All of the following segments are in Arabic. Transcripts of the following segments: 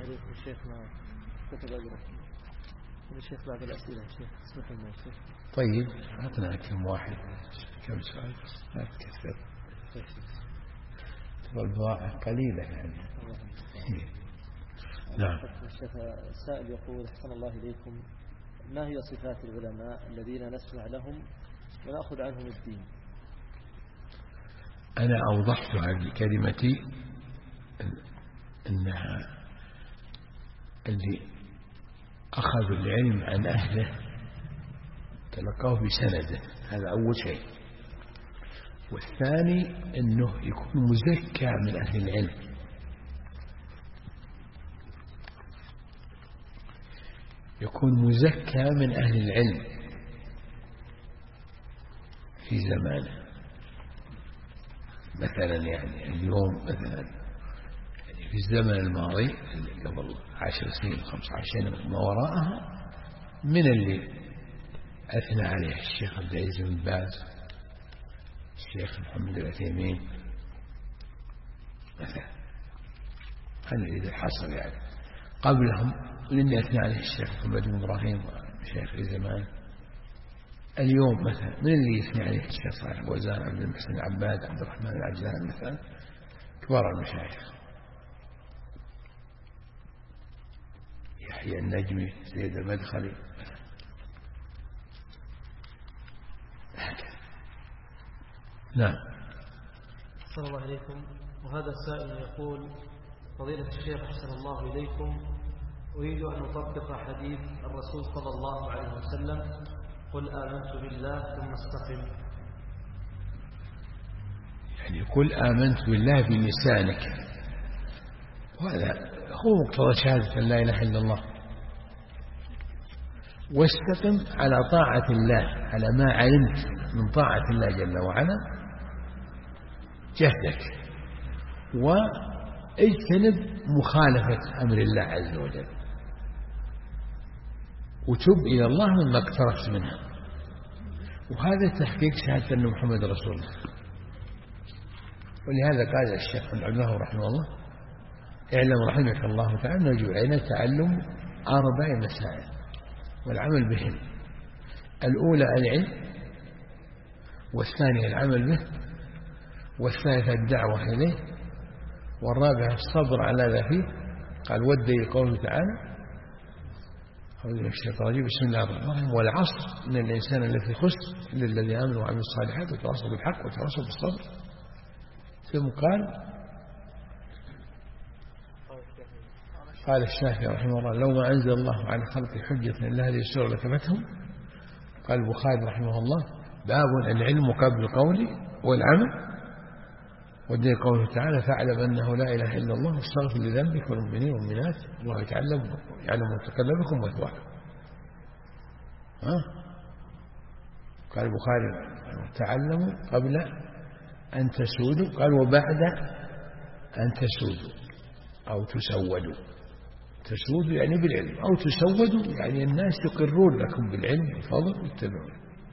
عليكم شيخنا كتب أجرك الشيخ بعض الأسئلة الشيخ اسمح لنا الشيخ. طيب أعطنا كم واحد كم سؤال لا تكثر ترى البضاعة قليلة يعني. نعم. الشيخ السائل يقول أحسن الله إليكم، ما هي صفات العلماء الذين نسمع لهم ونأخذ عنهم الدين؟ أنا أوضحتها بكلمتي أنها اللي أخذوا العلم عن أهله تلقوه بسنده، هذا أول شيء. والثاني أنه يكون مزكى من أهل العلم، يكون مزكى من أهل العلم في زمانه. مثلا يعني اليوم مثلا يعني في الزمن الماضي قبل 10 سنين 15 سنة ما وراءها، من اللي أثنى عليه الشيخ عبد العزيز بن باز، الشيخ محمد العثيمين مثلا، هذا إذا حصل يعني. قبلهم لأني أثنى عليه الشيخ محمد بن إبراهيم وشيخ في زمان. اليوم مثلا من اللي يثني عليه الشيخ صالح الوزان، عبد المحسن العباد، عبد الرحمن العجلان مثلا، كبار المشايخ، يحيى النجمي، سيد المدخلي هكذا. نعم. أحسن الله إليكم. وهذا السائل يقول: فضيلة الشيخ أحسن الله إليكم، أريد أن أطبق حديث الرسول صلى الله عليه وسلم: قل آمنت بالله ثم استقم. يعني قل آمنت بالله بلسانك، وهذا هو مقتضى شهادة لا إله إلا الله، واستقم على طاعة الله، على ما علمت من طاعة الله جل وعلا جهدك، واجتنب مخالفة أمر الله عز وجل، وتب إلى الله مما اقترفت منها. وهذا تحقيق شهادة أن محمد رسول الله. ولهذا قال الشيخ بن عبد الله رحمه الله: اعلم رحمك الله تعالى نجب علينا تعلم 4 مسائل والعمل بهن: الأولى العلم، والثانية العمل به، والثالثة الدعوة إليه، والرابعة الصبر على ذا فيه. قال: والدليل قوله تعالى: أعوذ بالله من الشيطان الرجيم، بسم الله الرحمن الرحيم: والعصر إن الإنسان الذي خسر إلا الذين آمنوا وعملوا الصالحات وتواصوا بالحق وتواصوا بالصبر. ثم قال الشافعي رحمه الله: لو ما أنزل الله على خلق حجة إلا هذه السورة لكفتهم. قال البخاري رحمه الله: باب العلم قبل القول والعمل، والدليل قوله تعالى: فاعلم أنه لا إله إلا الله واستغفر لذنبك والمؤمنين والمؤمنات الله يعلم متكلمكم ومثواكم. قال البخاري: تعلموا قبل أن تسودوا. قال: وبعد أن تسودوا أو تسودوا. تسودوا يعني بالعلم، أو تسودوا يعني الناس يقرون لكم بالعلم والفضل ويتبعون.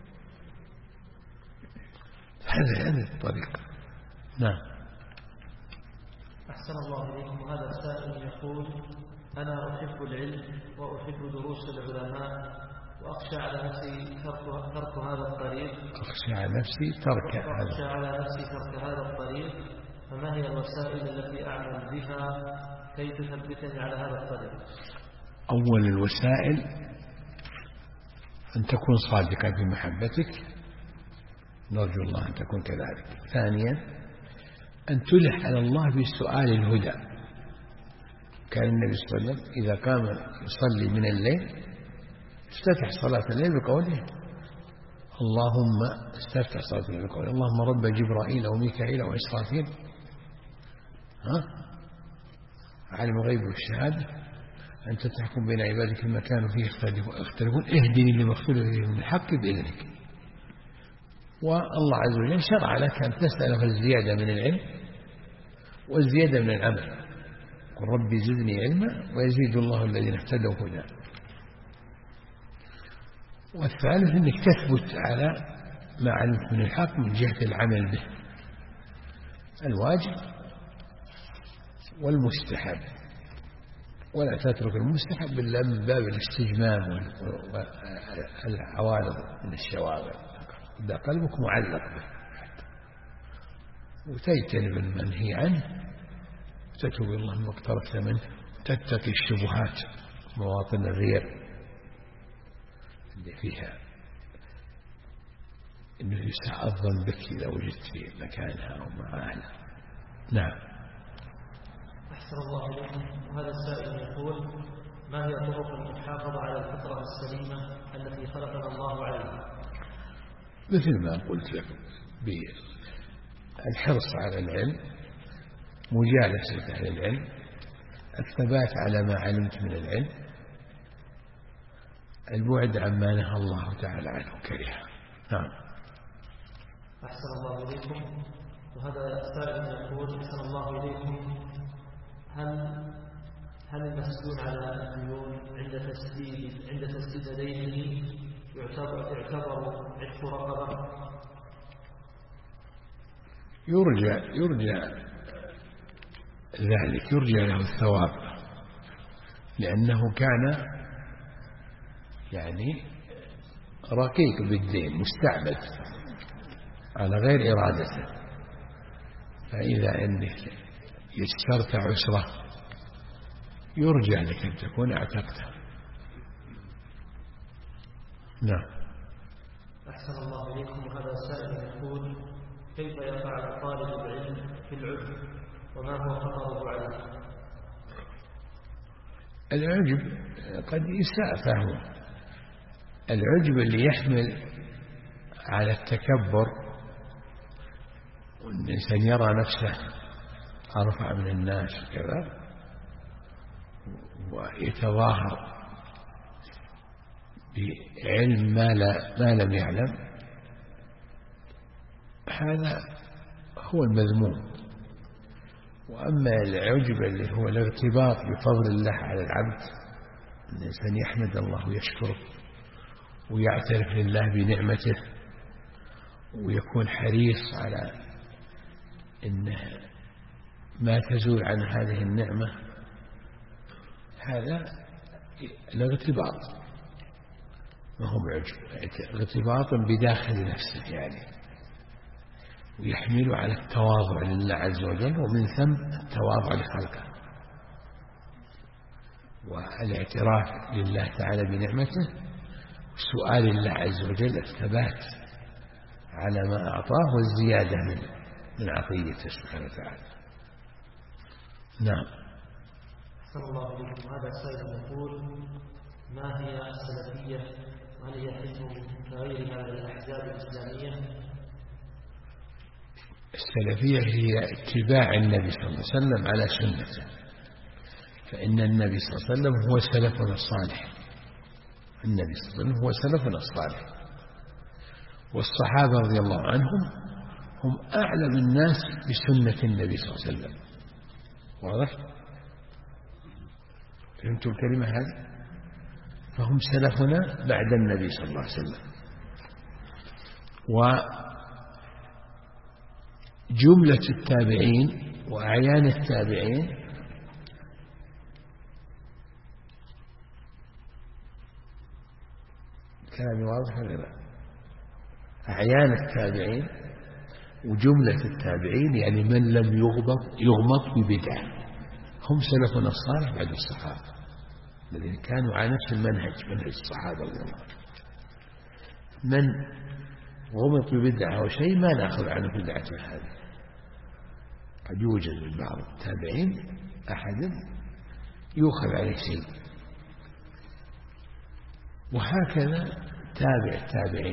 هذا الطريق. نعم. أحسن الله إليكم. وهذا السائل يقول: أنا أحب العلم وأحب دروس العلماء، وأخشى على نفسي ترك هذا الطريق. أخشى على نفسي ترك هذا الطريق، فما هي الوسائل التي أعمل بها كي تثبتني على هذا الطريق؟ أول الوسائل أن تكون صادقا في محبتك، نرجو الله أن تكون كذلك. ثانيا أن تلح على الله بسؤال الهدى. كان النبي صلى الله عليه وسلم إذا قام يصلي من الليل استفتح صلاة الليل بقوله: اللهم رب جبرائيل وميكائيل وإسرافيل عالم الغيب والشهادة أنت تحكم بين عبادك فيما كانوا فيه يختلفون اهدني لما اختلف فيه من الحق بإذنك. والله عز وجل شرع لك أن تسأل الزيادة من العلم والزيادة من العمل. قل ربي زدني علما ويزيد الله الذين اهتدوا هدى. والثالث أنك تثبت على ما علمت من الحق من جهة العمل به، الواجب والمستحب. ولا تترك المستحب إلا من باب الاستجمام والعوارض من الشواغل، إذا قلبك معلق به، وتجتنب المنهي عنه، تتوب إلى الله مما اقترفت منه، تتقي الشبهات مواطن الرياء اللي فيها إنه يساء الظن بك إذا وجدت في مكانها أو مع أهلها. نعم. أحسن الله إليكم. وهذا السائل يقول: ما هي طرق المحافظة على الفطرة السليمة التي خلقنا الله عليها؟ مثل ما قلت لكم، بالحرص على العلم، مجالسة أهل العلم، الثبات على ما علمت من العلم، البعد عما نهى الله تعالى عنه كرها. نعم. أحسن الله إليكم. وهذا السائل يقول: أحسن الله إليكم، هل المسجون على الديون عند تسديد دينه يعتبر عتق رقبة؟ يرجى ذلك، يرجى له الثواب، لأنه كان يعني رقيق بالدين، مستعبد على غير إرادته، فإذا أنك يسرت عسرة يرجى لك أن تكون اعتقته. نعم. أحسن الله إليكم. وهذا السائل يقول: كيف يقع طالب العلم في العجب وما هو خطره عليه؟ العجب قد يساء فهمه. العجب اللي يحمل على التكبر، وأن الإنسان يرى نفسه أرفع من الناس كذا، ويتظاهر بعلم ما لم يعلم، هذا هو المذموم. وأما العجب اللي هو الارتباط بفضل الله على العبد، الإنسان يحمد الله ويشكره ويعترف لله بنعمته ويكون حريص على إن ما تزول عن هذه النعمة، هذا الارتباط ما هو بعجب، ارتباط بداخل نفسه يعني، ويحمل على التواضع لله عز وجل، ومن ثم التواضع لخلقه والاعتراف لله تعالى بنعمته، وسؤال الله عز وجل الثبات على ما أعطاه والزيادة من عطيته سبحانه وتعالى. نعم. أحسن الله إليكم. هذا السائل يقول: ما هي السلفية وهل هي حزب كغيرها من الأحزاب الإسلامية؟ السلفية هي اتباع النبي صلى الله عليه وسلم على سنته، فإن النبي صلى الله عليه وسلم هو سلفنا الصالح، النبي صلى الله عليه وسلم هو سلفنا الصالح، والصحابة رضي الله عنهم هم أعلم الناس بسنة النبي صلى الله عليه وسلم. واضح؟ فهمتم الكلمة هذه؟ فهم سلفنا بعد النبي صلى الله عليه وسلم. وجملة التابعين وأعيان التابعين كلامي واضح ولا لا؟ أعيان التابعين وجملة التابعين يعني من لم يغمط ببدعة، هم سلفنا الصالح بعد الصحابة الذين كانوا على نفس المنهج، منهج الصحابة رضي الله عنهم. من غمط ببدعة أو شيء ما نأخذ عنه بدعته هذه. قد يوجد من بعض التابعين أحد يؤخذ عليه شيء، وهكذا تابع التابعين،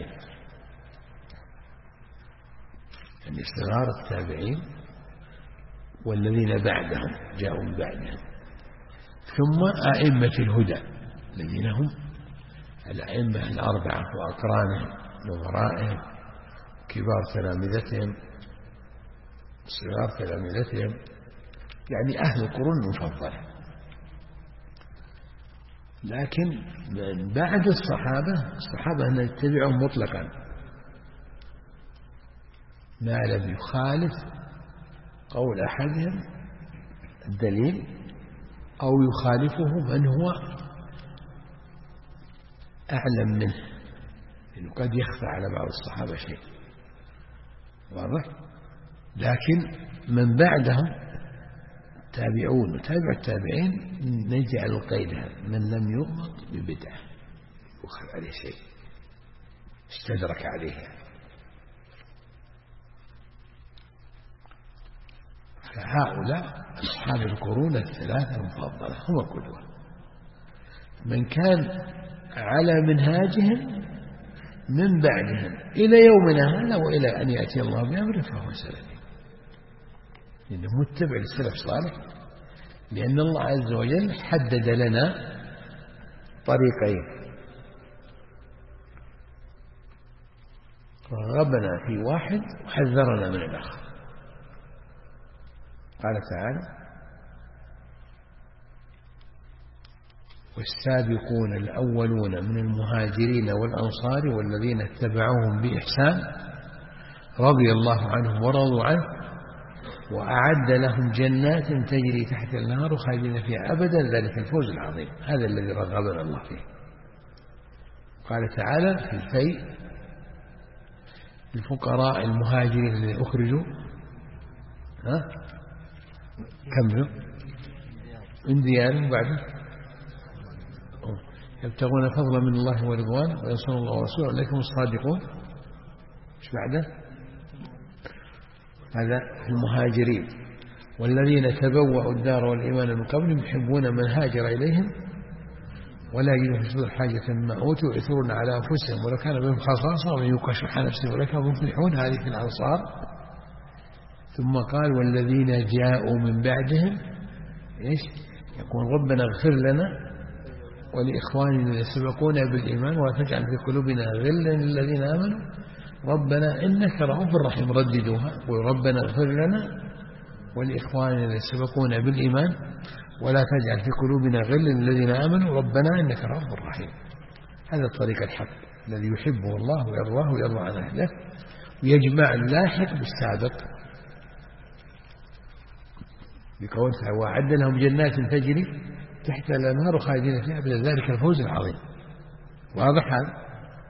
يعني صغار التابعين والذين بعدهم جاءوا من بعدهم، ثم أئمة الهدى الذين هم الأئمة الأربعة وأقرانهم نظرائهم كبار تلامذتهم صغار تلامذتهم، يعني أهل القرون المفضلة. لكن من بعد الصحابة نتبعهم مطلقا ما لم يخالف قول أحدهم الدليل أو يخالفه من هو أعلم منه، لأنه قد يخفى على بعض الصحابة شيء، واضح؟ لكن من بعدهم تابعون وتابع التابعين نجعل القيد هذا: من لم يؤمر ببدعة يؤخذ عليه شيء استدرك عليه. فهؤلاء أصحاب القرون الثلاثة المفضلة هم القدوة. من كان على منهاجهم من بعدهم إلى يومنا هذا وإلى أن يأتي الله بأمره فهو سلفي، لأنه متبع للسلف الصالح، لأن الله عز وجل حدد لنا طريقين: رغبنا في واحد وحذرنا من الآخر. قال تعالى: والسابقون الأولون من المهاجرين والأنصار والذين اتبعوهم بإحسان رضي الله عنهم ورضوا عنه وأعد لهم جنات تجري تحت النهر خالدين فيها أبدا ذلك الفوز العظيم. هذا الذي رغبنا الله فيه. قال تعالى في الفيء: الفقراء المهاجرين الذين أخرجوا كملوا من ديارهم بعد يبتغون فضلا من الله ورضوانه وينصرون الله ورسوله أولئك هم الصادقون. ايش بعده؟ هذا المهاجرين. والذين تبوأوا الدار والإيمان من قبلهم يحبون من هاجر إليهم ولا يجدون في صدور حاجة مما أوتوا ويؤثرون على أنفسهم ولو كان بهم خصاصة ومن يوق شح نفسه أولئك هم المفلحون. هذه في الأنصار. ثم قال: والذين جاءوا من بعدهم ايش؟ يقول: ربنا اغفر لنا ولإخواننا الذين سبقونا بالإيمان ولا تجعل في قلوبنا غلا للذين آمنوا ربنا إنك رؤوف رحيم. رددوها: وربنا اغفر لنا ولإخواننا الذين سبقونا بالإيمان ولا تجعل في قلوبنا غلا للذين آمنوا ربنا إنك رؤوف رحيم. هذا الطريق الحق الذي يحبه الله ويرضاه ويرضى عن أهله، ويجمع اللاحق بالسابق بقوله: وأعد لهم جنات تجري تحت الأنهار خالدين فيها أبدا ذلك الفوز العظيم. واضح هذا؟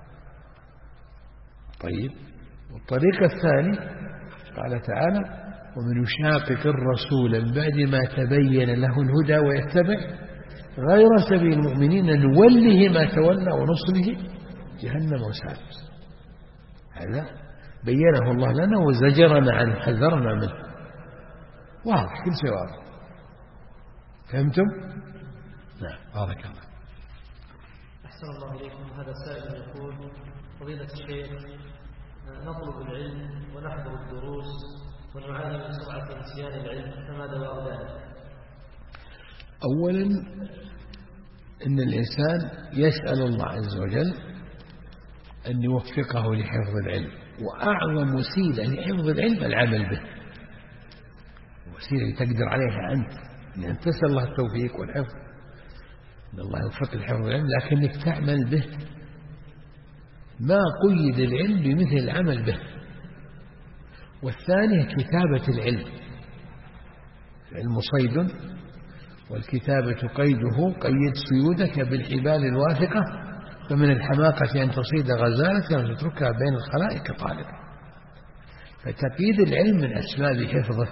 طيب. والطريق الثاني قال تعالى: ومن يشاقق الرسول من بعد ما تبين له الهدى ويتبع غير سبيل المؤمنين نوله ما تولى ونصله جهنم وساءت. هذا بينه الله لنا وزجرنا عنه حذرنا منه. واضح، كل شيء واضح. فهمتم؟ نعم. بارك الله. أحسن الله إليكم. هذا سائل يقول: فضيلة الشيخ، نطلب العلم ونحضر الدروس ونعاني من سرعة نسيان العلم، فما دواء ذلك؟ أولا إن الإنسان يسأل الله عز وجل أن يوفقه لحفظ العلم، وأعظم وسيلة لحفظ العلم العمل به، وسيلة تقدر عليها أنت، أن تسأل الله التوفيق والحفظ، أن الله يوفق لحفظ العلم، لكنك تعمل به. ما قيد العلم بمثل العمل به. والثانية كتابة العلم. العلم صيد والكتابة قيده، قيد صيودك بالحبال الواثقة، فمن الحماقة أن تصيد غزالة وتتركها بين الخلائق طالبة. فتقييد العلم من أسباب حفظه.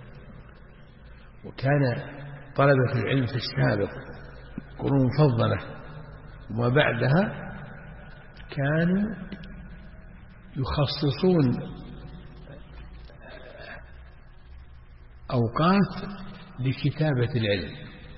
وكان طلبة العلم في السابق قرون مفضلة وما بعدها كانوا يخصصون أوقات لكتابة العلم،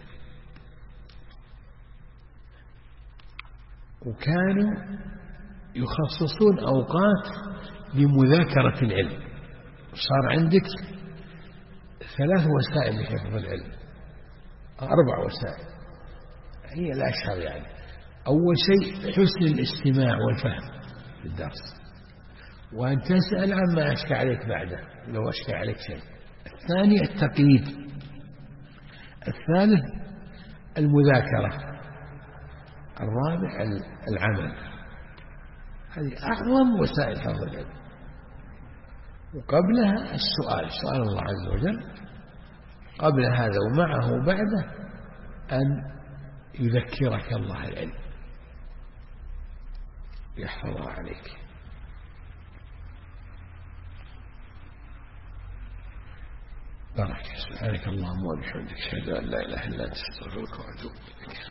وكانوا يخصصون أوقات لمذاكرة العلم. صار عندك 3 وسائل لحفظ العلم، 4 وسائل هي الأشهر يعني. أول شيء حسن الاستماع والفهم في الدرس، وأن تسأل عما أشكى عليك بعده لو أشكى عليك شيء. الثاني التقييد. الثالث المذاكرة. الرابع العمل. هذه أعظم وسائل حفظ العلم. وقبلها السؤال، سؤال الله عز وجل قبل هذا ومعه وبعده أن يذكرك الله العلم يحفظها عليك. بارك. سبحانك اللهم وبحمدك أشهد أن لا إله إلا أنت أستغفرك وأتوب إليك.